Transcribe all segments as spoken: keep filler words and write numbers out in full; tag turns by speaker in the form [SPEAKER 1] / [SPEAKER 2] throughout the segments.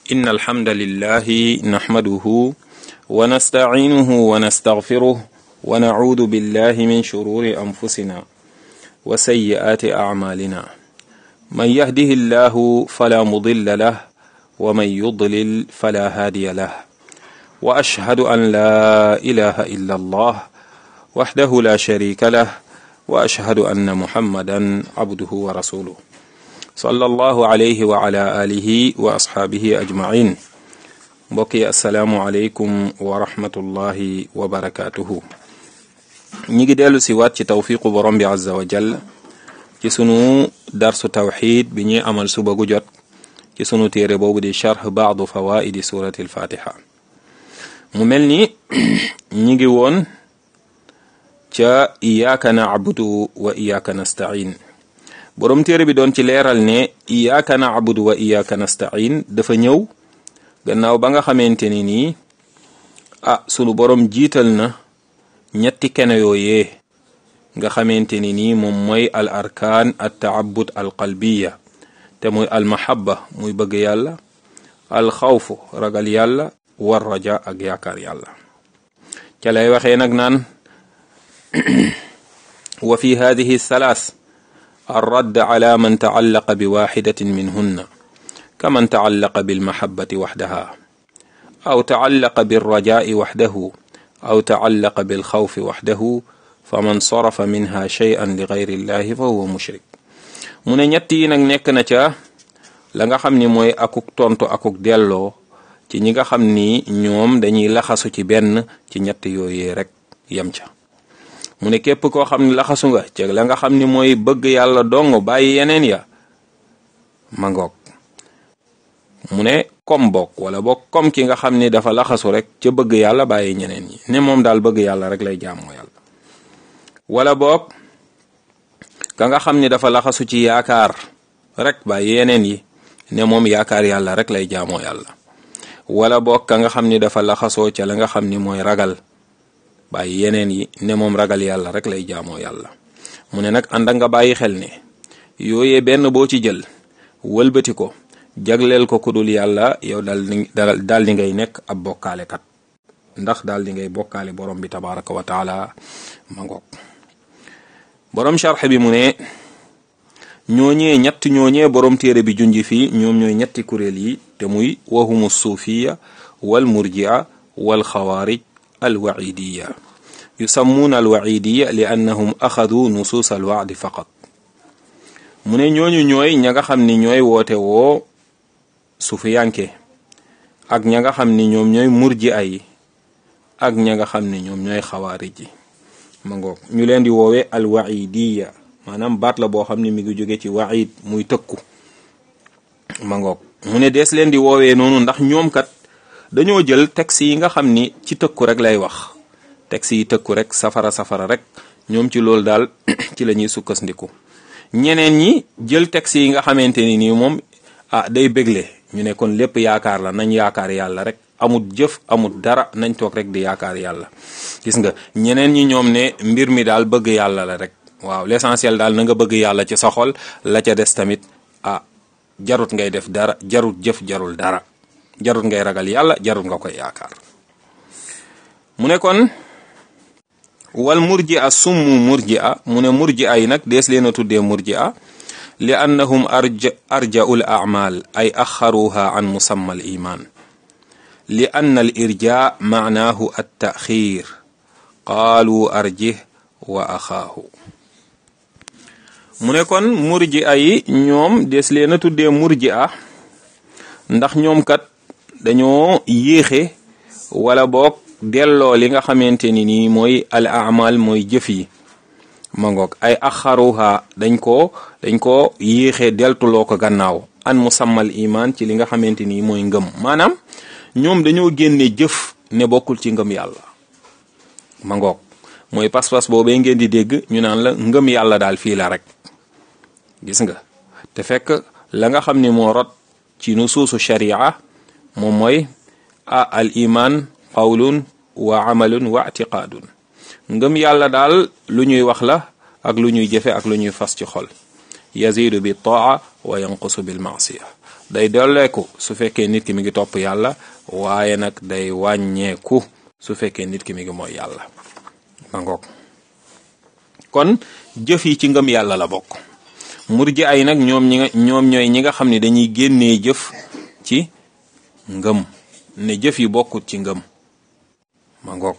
[SPEAKER 1] إن الحمد لله نحمده ونستعينه ونستغفره ونعوذ بالله من شرور أنفسنا وسيئات أعمالنا من يهده الله فلا مضل له ومن يضلل فلا هادي له وأشهد أن لا إله إلا الله وحده لا شريك له وأشهد أن محمدا عبده ورسوله صلى الله عليه وعلى آله وأصحابه أجمعين mbokki assalaamu aleykum wa rahmatullahi wa barakatuhu ñi ngi dellu si waat ci tawfiqu borom bi azza wa jalla ci sunu darsu tawxid bi ñuy amal suba gu jot ci sunu téere boobu di charh baadu fawaidi surati alfatiha mu mel ni ñi ngi woon ca iyyaka na'budu wa iyyaka nasta'in borom téere bi doon ci leeral ne iyyaka na'budu wa iyyaka nasta'in dafa ñëw gannaaw ba nga xamante ni nii ah sunu borom jiital na ñetti kene yooyee nga xamante ni nii moom mooy al arkaan at taabud al qalbiya te muy al mahabba muy bëgg yàlla al xawfu ragal yàlla war raja ak yaakaar yàlla ca lay waxee nag naan wa fi hadihi thalath الرد على من تعلق بواحدة منهن كمن تعلق بالمحبة وحدها أو تعلق بالرجاء وحده أو تعلق بالخوف وحده فمن صرف منها شيئا لغير الله فهو مشرك mu ne ñett yi nag nekk na ca la nga xam ni mooy akuk tontu akuk delloo ci ñi nga xam ni ñoom dañuy laxasu ci benn ci ñett yooyee rek yem ca mu ne képp koo xam ne laxasu nga ci la nga xam ni mooy bëgg yàlla dong bàyyi yeneen ya mangoog mu ne comme bokk wala bokk comme ki nga xam ni dafa laxasu rek ca bëgg yàlla bàyyi ñeneen ñi ne moom daal bëgg yàlla rek lay jaamoo yàlla wala bokk ka nga xam ni dafa laxasu ci yaakaar rek bàyyi yeneen yi ne moom yaakaar yàlla rek lay jaamoo yàlla wala bokk ka nga xam ni dafa laxasoo ca la nga xam ni mooy ragal bàyyi yeneen yi ne moom ragal yàlla rek lay jaamoo yàlla mu ne nag ànd nga bàyyi xel ne yooyee benn boo ci jël wëlbati ko jagleel ko ku dul yàlla yow daal di daal di ngay nekk ab bokkaalekat ndax daal di ngay bokkaale borom bi tabaraka wa taala ma ngoog borom sharx bi mu ne ñooñee ñett ñooñee borom téere bi junji fii ñoom ñooy ñetti kuréel yi te muy wahumu suufiya wal murjia wal xawaarij alwacidiya yusammuuna alwacidiya li annahum axadu nusuus alwacdi faqat mu ne ñooñu ñooy ña nga xam ni ñooy woote woo sufiyanke ak ña nga xam ni ñoom ñooy murji ay ak ña nga xam ni ñoom ñooy xawaarij yi ma ngoog ñu leen di woowee alwacidiya maanaam baat la boo xam ne mi ngi jóge ci wacid muy tëkku ma ngoog mu ne dees leen di woowee noonu ndax ñoom kat dañoo jël texte yi nga xam ni ci tëkku rek lay wax texte yi tëkku rek safara safara rek ñoom ci loolu daal ci la ñuy sukkandiku ñeneen ñi jël texte yi nga xamante ni nii moom ah day bégle ñu ne kon lépp yaakaar la nañ yaakaar yàlla rek amut jëf amut dara nañ toog rek di yaakaar yàlla gis nga ñeneen ñi ñoom ne mbir mi daal bëgg yàlla la rek waaw l'essentiel daal na nga bëgg yàlla ci sa xol la ca des tamit ah jarut ngay def dara jarut jëf jarul dara jarut ngay ragal yàlla jarut nga koy yaakaar mu ne kon wal murji'a summu murji'a mu ne murji'a yi nag dees leen a tuddee murji'a li annahum arja arja'ul a'mal ay axaruha an musamma al iman li anna al irja ma'nahu at ta'khir qaalu arjih wa axaahu mu ne kon murji'a yi ñoom dees leen a tuddee murji'a ndax ñoom kat dañoo yéexe wala boog delloo li nga xamante ni nii mooy al amal mooy jëf yi ma ngoog ay axaruha dañ ko dañ ko yéexe deltuloo ko gannaaw an musammal iman ci li nga xamante ni mooy ngëm maanaam ñoom dañoo génne jëf ne bokkul ci ngëm yàlla ma ngoog mooy pas-pas boobee ngeen di dégg ñu naan la ngëm yàlla daal fii la rek gis nga te fekk la nga xam ni moo rot ci nusuusu sharia moom mooy a al iman qawlun wa amalun wa i'tiqadun ngëm yàlla daal lu ñuy wax la ak lu ñuy jëfe ak lu ñuy fas ci xol yazidu bi taa wa yanqusu bil maasiya day dolleeku su fekkee nit ki mi ngi topp yàlla waaye nag day wàññeeku su fekkee nit ki mi ngi mooy yàlla ma ngoog kon jëf yi ci ngëm yàlla la bokk. murji ay nag ñoom ñi nga ñoom ñooy ñi nga xam ne dañuy génnee jëf ci ngëm ne jëf yi bokkut ci ngëm ma ngoog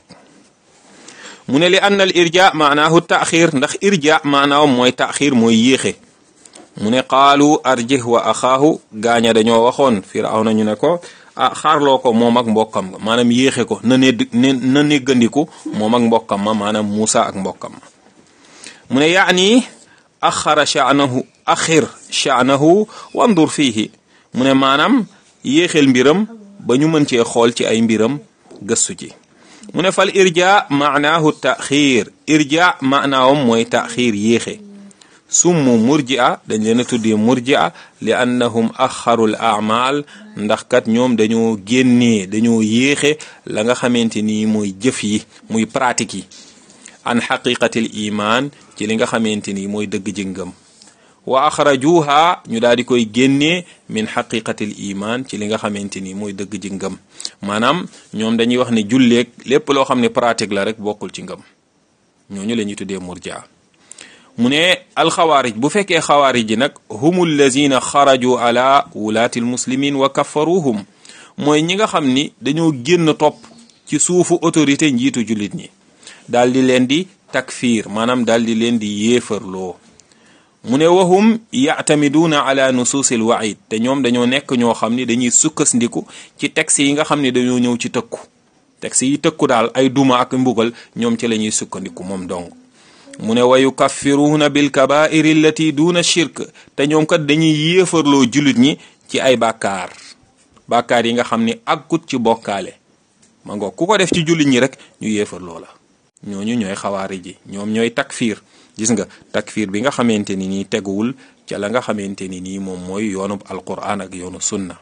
[SPEAKER 1] mu ne li anna al irja maanaahu taaxir ndax irja maanaawam mooy taaxir mooy yéexe mu ne qaalu arjih wa axaahu gaaña dañoo waxoon Firawna ñu ne ko ah xaarloo ko moom ak mbokkam ma maanaam yéexe ko na ne na néggandiku moom ak mbokkam ma maanaam Muusa ak mbokkam ma mu ne yaani axara sha'nahu axir sha'nahu wandur fiihi mu ne maanaam yéexel mbiram ba ñu mën cee xool ci ay mbiram gëstu ci mu ne fal irja maanaahu taxiir irja maanaawam mooy taxiir yéexe summu murji'a dañ leen a tuddee murji'a li annahum axaru l amal ndax kat ñoom dañoo génnee dañoo yéexe la nga xamante ni mooy jëf yi muy pratique yi an xaqiqatil iman ci li nga xamante ni mooy dëgg ji ngëm wa axrajuha ñu daal di koy génnee min xaqiqatil iman ci li nga xamante ni mooy dëgg ji ngëm maanaam ñoom dañuy wax ne julleeg lépp loo xam ne pratique la rek bokkul ci ngëm ñooñu la ñuy tuddee murjia mu ne alxawaarij bu fekkee xawaarij ji nag humul lazina xaraju ala wulaati almuslimin wa kaffaruhum mooy ñi nga xam ni dañoo génn topp ci suufu autorité njiitu jullit ñi daal di leen di takfir maanaam daal di leen di yéefarloo mu ne wahum yaatamiduuna ala nusuusil waid te ñoom dañoo nekk ñoo xam ni dañuy sukkandiku ci texte yi nga xam ne dañoo ñëw ci tëkku texte yi tëkku daal ay duma ak mbugal ñoom ci la ñuy sukkandiku moom dong mu ne wa yukaffiruuna bil kabairi allati duuna shirk te ñoom kat dañuy yéefarloo jullit ñi ci ay bàkkaar bàkkaar yi nga xam ni àggut ci bokkaale ma ngoog ku ko def ci jullit ñi rek ñu yéefarloo la ñooñu ñooy xawaari ji ñoom ñooy takfiir gis nga takfiir bi nga xamante ni nii teguwul ca la nga xamante ni nii moom mooy yoonu alquran ak yoonu sunna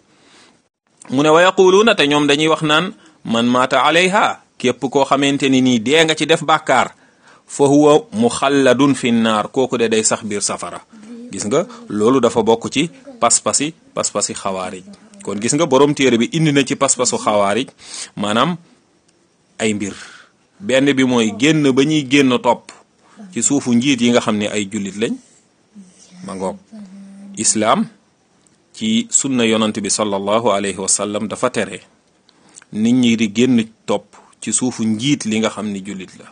[SPEAKER 1] mu ne wa yaquluuna te ñoom dañuy wax naan man maata alayha képp koo xamante ni nii dee nga ci def bàkkaar fa huwa muxalladun fi naar kooku de day sax biir safara gis nga loolu dafa bokk ci pas-pasi pas-pasi xawaarij kon gis nga borom téere bi indi na ci pas-pasu xawaarij maanaam ay mbir benn bi mooy génn ba ñuy génn topp ci suufu njiit yi nga xam ne ay jullit lañ ma ngoog islaam ci sunna yonant bi sallallahu alayhi wa sallam dafa tere nit ñi di génn topp ci suufu njiit li nga xam ni jullit la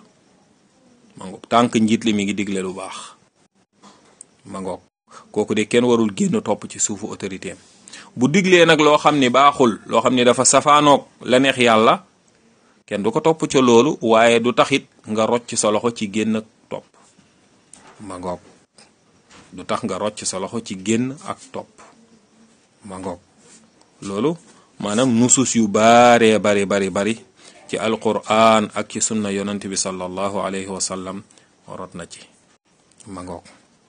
[SPEAKER 1] ma ngoog tànk njiit li mi ngi digle lu baax ma ngoog kooku de kenn warul génn topp ci suufu autorité am bu diglee nag loo xam ni baaxul loo xam ni dafa safaanoog la neex yàlla kenn du ko topp ca loolu waaye du taxit nga rocc sa loxo ci génn topp ma ngoog du tax nga rocc sa loxo ci génn ak topp ma ngoog loolu maanaam nusus yu baaree bari bari bari ci alquran ak ci sunna yonent bi sallallahu alayhi wa sallam rot na ci ma ngoog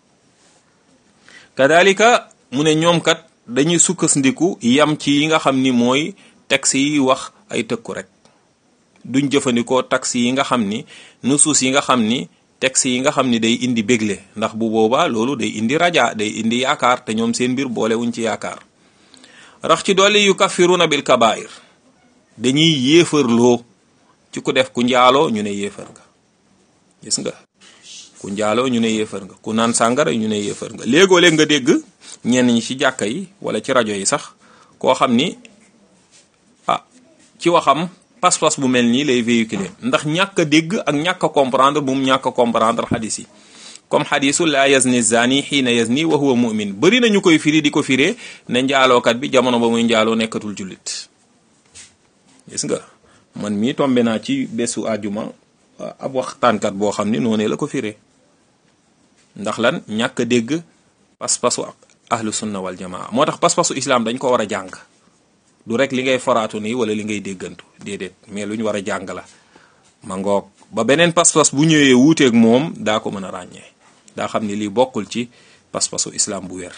[SPEAKER 1] kadalika mu ne ñoom kat dañuy sukkandiku yam ci yi nga xam ni mooy texte yi wax ay tëkku rek duñ jëfandikoo taxi yi nga xam ni nusuus yi nga xam ni texte yi nga xam ni day indi bégle ndax bu boobaa loolu day indi raja day indi yaakaar te ñoom seen mbir boole wuñ ci yaakaar rax ci dolli yu kaffiruna bil kabair dañuy yéefarloo ci ku def ku njaaloo ñu ne yéefar nga gis nga ku njaaloo ñu ne yéefar nga ku naan sàngara ñu ne yéefar nga léegoo léeg nga dégg ñenn ñi ci jàkka yi wala ci rajo yi sax koo xam ni ah ci waxam pas-pas bu mel nii lay véhiculer ndax ñàkk a dégg ak ñàkk a comprendre bu mu ñàkk a comprendre xadis yi comme xadisu la yazni zani xiina yazni wa huwa mu'min bëri nañu koy firi di ko firee ne njaalookat bi jamono ba muy njaaloo nekkatul jullit gis nga man mii tombe naa ci bésu àjjuma ab waxtaankat boo xam ni noonu la ko firee ndax lan ñàkk a dégg pas-pasu ahlu sunna wal jamaa moo tax pas-pasu islam dañ ko war a jàng du rek li ngay foraatu nii wala li ngay déggantu déedéet mais lu ñu war a jàng la ma ngoog ba beneen pas-pas bu ñëwee wuuteeg moom daa ko mën a ràññee daa xam ni lii bokkul ci pas-pasu islam bu wér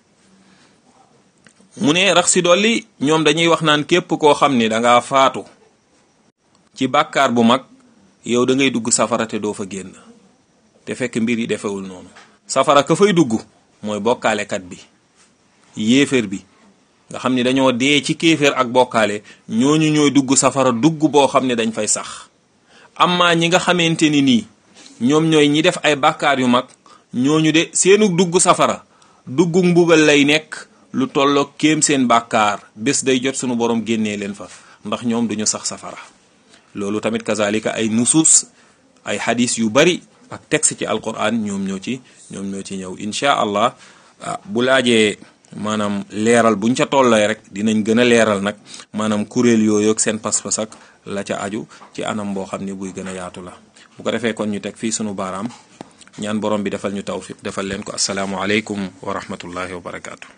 [SPEAKER 1] mu ne rax si dolli ñoom dañuy wax naan képp koo xam ni dangaa faatu ci bàkkaar bu mag yow da ngay dugg safara te doo fa génn te fekk mbir yi defewul noonu safara ka fay dugg mooy bokkaalekat bi yéeféer bi nga xam ne dañoo dee ci kéeféer ak bokkaale, ñooñu ñooy dugg safara dugg boo xam ne dañ fay sax. amma ñi nga xamante ni nii ñoom ñooy ñi def ay bàkkaar yu mag, ñooñu de seenu dugg safara duggu mbugal lay nekk lu tolloog kéem seen bàkkaar, bés day jot sunu borom génnee leen fa, ndax ñoom duñu sax safara. loolu tamit kazalika ay nusuus ay hadis yu bari ak texte ci alquran ñoom ñoo ci ñoom ñoo ci ñëw incha allah. bu laajee maanaam leeral buñ ca tollay rek dinañ gën a leeral nag maanaam kuréel yooyu ak seen pas-pas ak la ca aju ci anam boo xam ne buy gën a yaatu la. bu ko defee kon ñu teg fii sunu baaraam, ñaan borom bi defal ñu tawfiq defal leen ko. asalaamu aleykum wa rahmatullahi wa barakaatu.